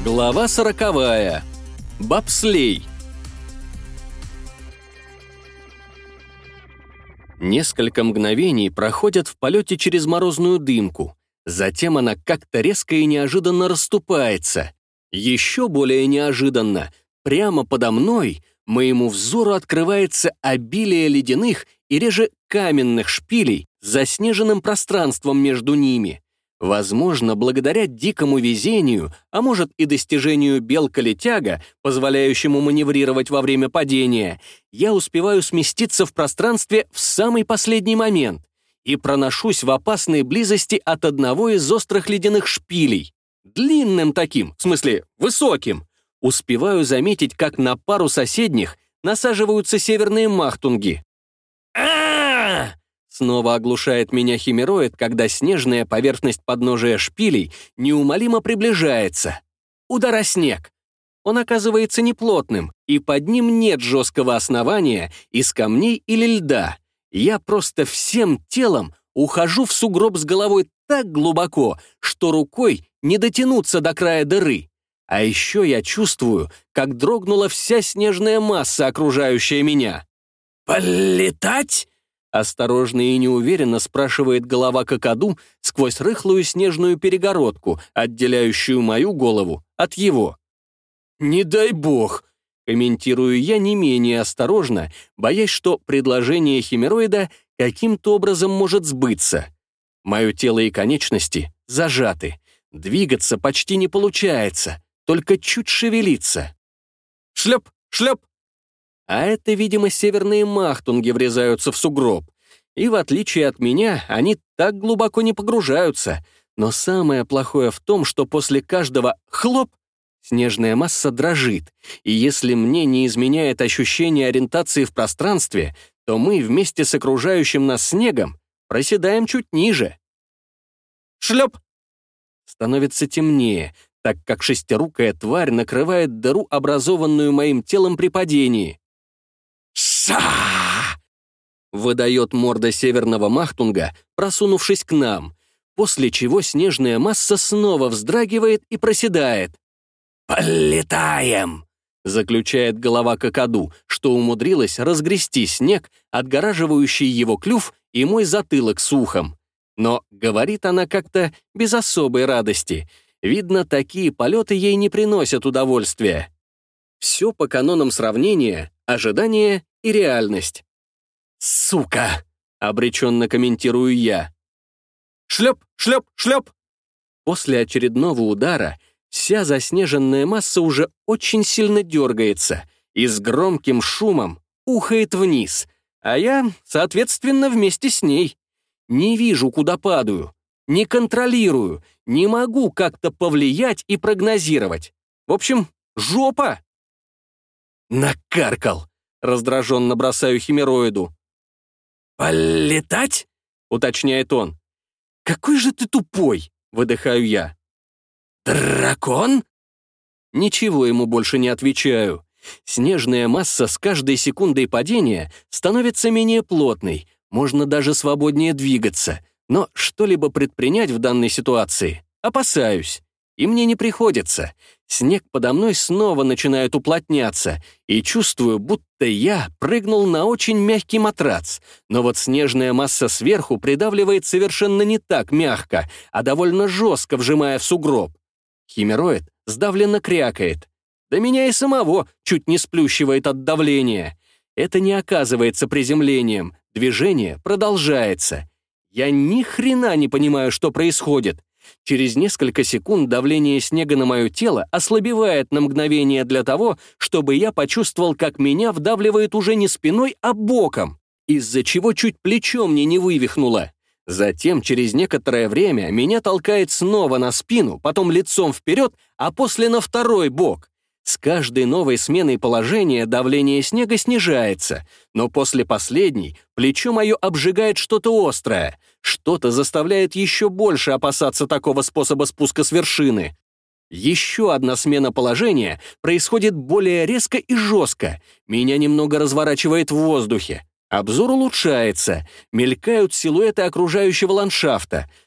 Глава 40. Бобслей. Несколько мгновений проходят в полете через морозную дымку. Затем она как-то резко и неожиданно расступается. Еще более неожиданно, прямо подо мной, моему взору открывается обилие ледяных и реже каменных шпилей с заснеженным пространством между ними. Возможно, благодаря дикому везению, а может и достижению белка-летяга, позволяющему маневрировать во время падения, я успеваю сместиться в пространстве в самый последний момент и проношусь в опасной близости от одного из острых ледяных шпилей. Длинным таким, в смысле высоким. Успеваю заметить, как на пару соседних насаживаются северные махтунги. Снова оглушает меня химероид, когда снежная поверхность подножия шпилей неумолимо приближается. Удар о снег. Он оказывается неплотным, и под ним нет жесткого основания из камней или льда. Я просто всем телом ухожу в сугроб с головой так глубоко, что рукой не дотянуться до края дыры. А еще я чувствую, как дрогнула вся снежная масса, окружающая меня. «Полетать?» Осторожно и неуверенно спрашивает голова какаду сквозь рыхлую снежную перегородку, отделяющую мою голову от его. «Не дай бог!» — комментирую я не менее осторожно, боясь, что предложение химероида каким-то образом может сбыться. Мое тело и конечности зажаты. Двигаться почти не получается, только чуть шевелиться. Шлеп, шлеп! А это, видимо, северные махтунги врезаются в сугроб. И в отличие от меня, они так глубоко не погружаются. Но самое плохое в том, что после каждого «хлоп» снежная масса дрожит. И если мне не изменяет ощущение ориентации в пространстве, то мы вместе с окружающим нас снегом проседаем чуть ниже. Шлеп! Становится темнее, так как шестирукая тварь накрывает дыру, образованную моим телом при падении. «Ша!» — выдает морда северного махтунга, просунувшись к нам, после чего снежная масса снова вздрагивает и проседает. «Полетаем!» — заключает голова какаду, что умудрилась разгрести снег, отгораживающий его клюв и мой затылок с ухом. Но говорит она как-то без особой радости. Видно, такие полеты ей не приносят удовольствия. Все по канонам сравнения, ожидание и реальность. «Сука!» — обреченно комментирую я. Шлеп, шлеп, шлеп! После очередного удара вся заснеженная масса уже очень сильно дергается и с громким шумом ухает вниз, а я, соответственно, вместе с ней. Не вижу, куда падаю, не контролирую, не могу как-то повлиять и прогнозировать. В общем, жопа! Накаркал! Раздраженно бросаю химероиду. «Полетать?» — уточняет он. «Какой же ты тупой!» — выдыхаю я. «Дракон?» Ничего ему больше не отвечаю. Снежная масса с каждой секундой падения становится менее плотной, можно даже свободнее двигаться, но что-либо предпринять в данной ситуации опасаюсь. И мне не приходится. Снег подо мной снова начинает уплотняться, и чувствую, будто я прыгнул на очень мягкий матрац. Но вот снежная масса сверху придавливает совершенно не так мягко, а довольно жестко вжимая в сугроб. Химероид сдавленно крякает. Да меня и самого чуть не сплющивает от давления. Это не оказывается приземлением, движение продолжается. Я ни хрена не понимаю, что происходит. Через несколько секунд давление снега на мое тело ослабевает на мгновение для того, чтобы я почувствовал, как меня вдавливает уже не спиной, а боком, из-за чего чуть плечо мне не вывихнуло. Затем, через некоторое время, меня толкает снова на спину, потом лицом вперед, а после на второй бок. С каждой новой сменой положения давление снега снижается, но после последней плечо мое обжигает что-то острое, что-то заставляет еще больше опасаться такого способа спуска с вершины. Еще одна смена положения происходит более резко и жестко, меня немного разворачивает в воздухе. Обзор улучшается, мелькают силуэты окружающего ландшафта.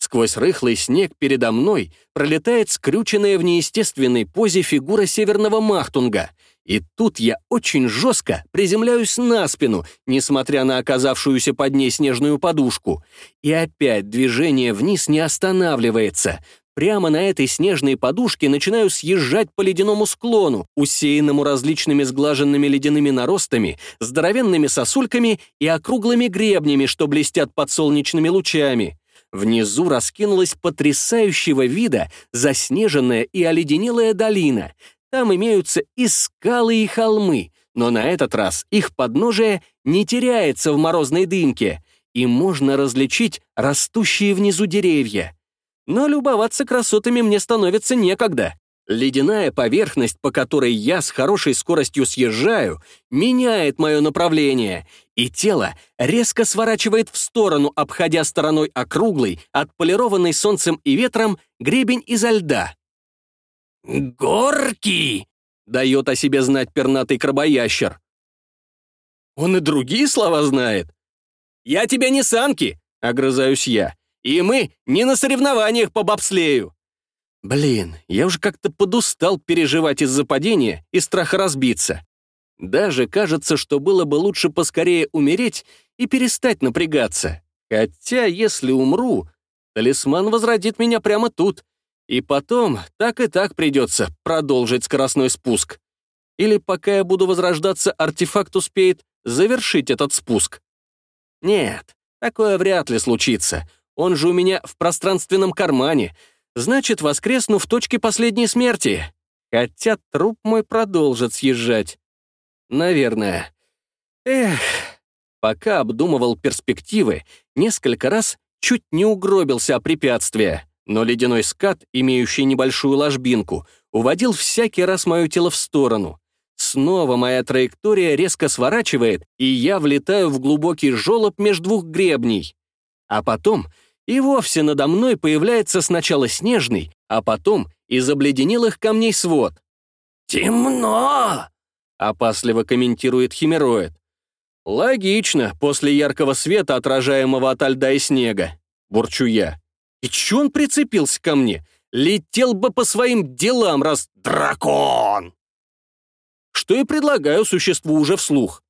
Сквозь рыхлый снег передо мной пролетает скрюченная в неестественной позе фигура северного махтунга. И тут я очень жестко приземляюсь на спину, несмотря на оказавшуюся под ней снежную подушку. И опять движение вниз не останавливается. Прямо на этой снежной подушке начинаю съезжать по ледяному склону, усеянному различными сглаженными ледяными наростами, здоровенными сосульками и округлыми гребнями, что блестят под солнечными лучами. Внизу раскинулась потрясающего вида заснеженная и оледенелая долина. Там имеются и скалы, и холмы, но на этот раз их подножие не теряется в морозной дымке, и можно различить растущие внизу деревья. Но любоваться красотами мне становится некогда. Ледяная поверхность, по которой я с хорошей скоростью съезжаю, меняет мое направление, и тело резко сворачивает в сторону, обходя стороной округлый, отполированный солнцем и ветром гребень изо льда. «Горки!» — дает о себе знать пернатый крабоящер. Он и другие слова знает. «Я тебя не санки!» — огрызаюсь я. «И мы не на соревнованиях по бобслею!» Блин, я уже как-то подустал переживать из-за падения и страха разбиться. Даже кажется, что было бы лучше поскорее умереть и перестать напрягаться. Хотя, если умру, талисман возродит меня прямо тут. И потом так и так придется продолжить скоростной спуск. Или пока я буду возрождаться, артефакт успеет завершить этот спуск. Нет, такое вряд ли случится. Он же у меня в пространственном кармане. Значит, воскресну в точке последней смерти. Хотя труп мой продолжит съезжать. Наверное. Пока обдумывал перспективы, несколько раз чуть не угробился о препятствие, но ледяной скат, имеющий небольшую ложбинку, уводил всякий раз мое тело в сторону. Снова моя траектория резко сворачивает, и я влетаю в глубокий желоб между двух гребней. А потом и вовсе надо мной появляется сначала снежный, а потом из обледенелых камней свод. «Темно!» — опасливо комментирует химероид. «Логично, после яркого света, отражаемого ото льда и снега», — бурчу я. «И чё он прицепился ко мне? Летел бы по своим делам, раз дракон!» Что и предлагаю существу уже вслух.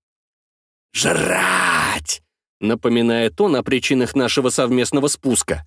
«Жрать!» — напоминает он о причинах нашего совместного спуска.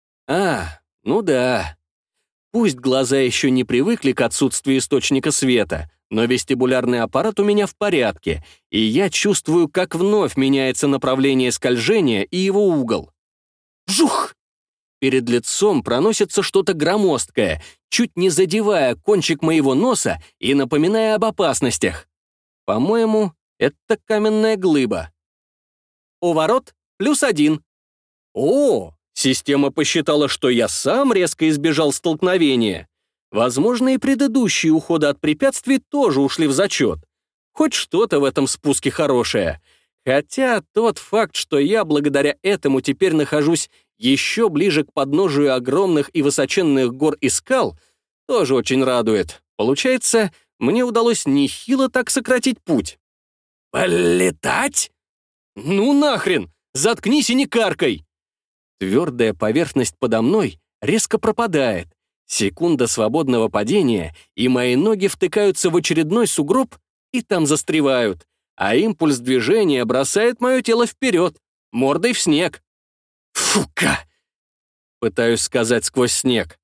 Ну да. Пусть глаза еще не привыкли к отсутствию источника света, но вестибулярный аппарат у меня в порядке, и я чувствую, как вновь меняется направление скольжения и его угол. Вжух! Перед лицом проносится что-то громоздкое, чуть не задевая кончик моего носа и напоминая об опасностях. По-моему, это каменная глыба. У ворот +1. О, система посчитала, что я сам резко избежал столкновения. Возможно, и предыдущие уходы от препятствий тоже ушли в зачет. Хоть что-то в этом спуске хорошее. Хотя тот факт, что я благодаря этому теперь нахожусь еще ближе к подножию огромных и высоченных гор и скал, тоже очень радует. Получается, мне удалось нехило так сократить путь. «Полетать?» «Ну нахрен! Заткнись и не каркай!» Твердая поверхность подо мной резко пропадает. Секунда свободного падения, и мои ноги втыкаются в очередной сугроб и там застревают, а импульс движения бросает мое тело вперед, мордой в снег. «Фука!» — пытаюсь сказать сквозь снег.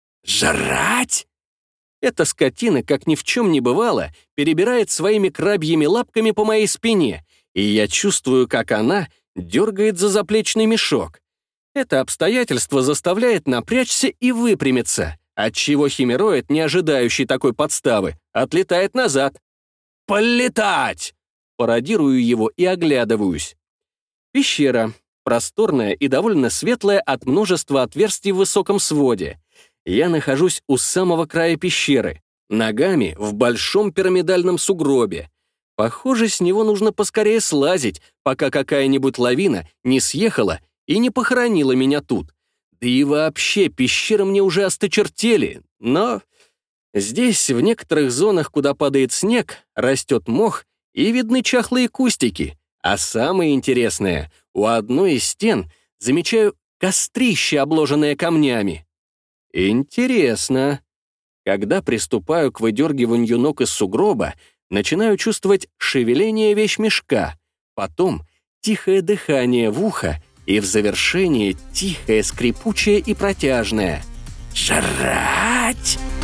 «Жрать?» Эта скотина, как ни в чем не бывало, перебирает своими крабьими лапками по моей спине, и я чувствую, как она дергает за заплечный мешок. Это обстоятельство заставляет напрячься и выпрямиться, отчего химероид, не ожидающий такой подставы, отлетает назад. «Полетать!» Пародирую его и оглядываюсь. Пещера. Просторная и довольно светлая от множества отверстий в высоком своде. Я нахожусь у самого края пещеры, ногами в большом пирамидальном сугробе. Похоже, с него нужно поскорее слазить, пока какая-нибудь лавина не съехала и не похоронила меня тут. Да и вообще, пещеры мне уже осточертели, но здесь, в некоторых зонах, куда падает снег, растет мох и видны чахлые кустики. А самое интересное, у одной из стен замечаю кострище, обложенное камнями. Интересно. Когда приступаю к выдергиванию ног из сугроба, начинаю чувствовать шевеление вещмешка, потом тихое дыхание в ухо и в завершение тихое, скрипучее и протяжное «Жрать!».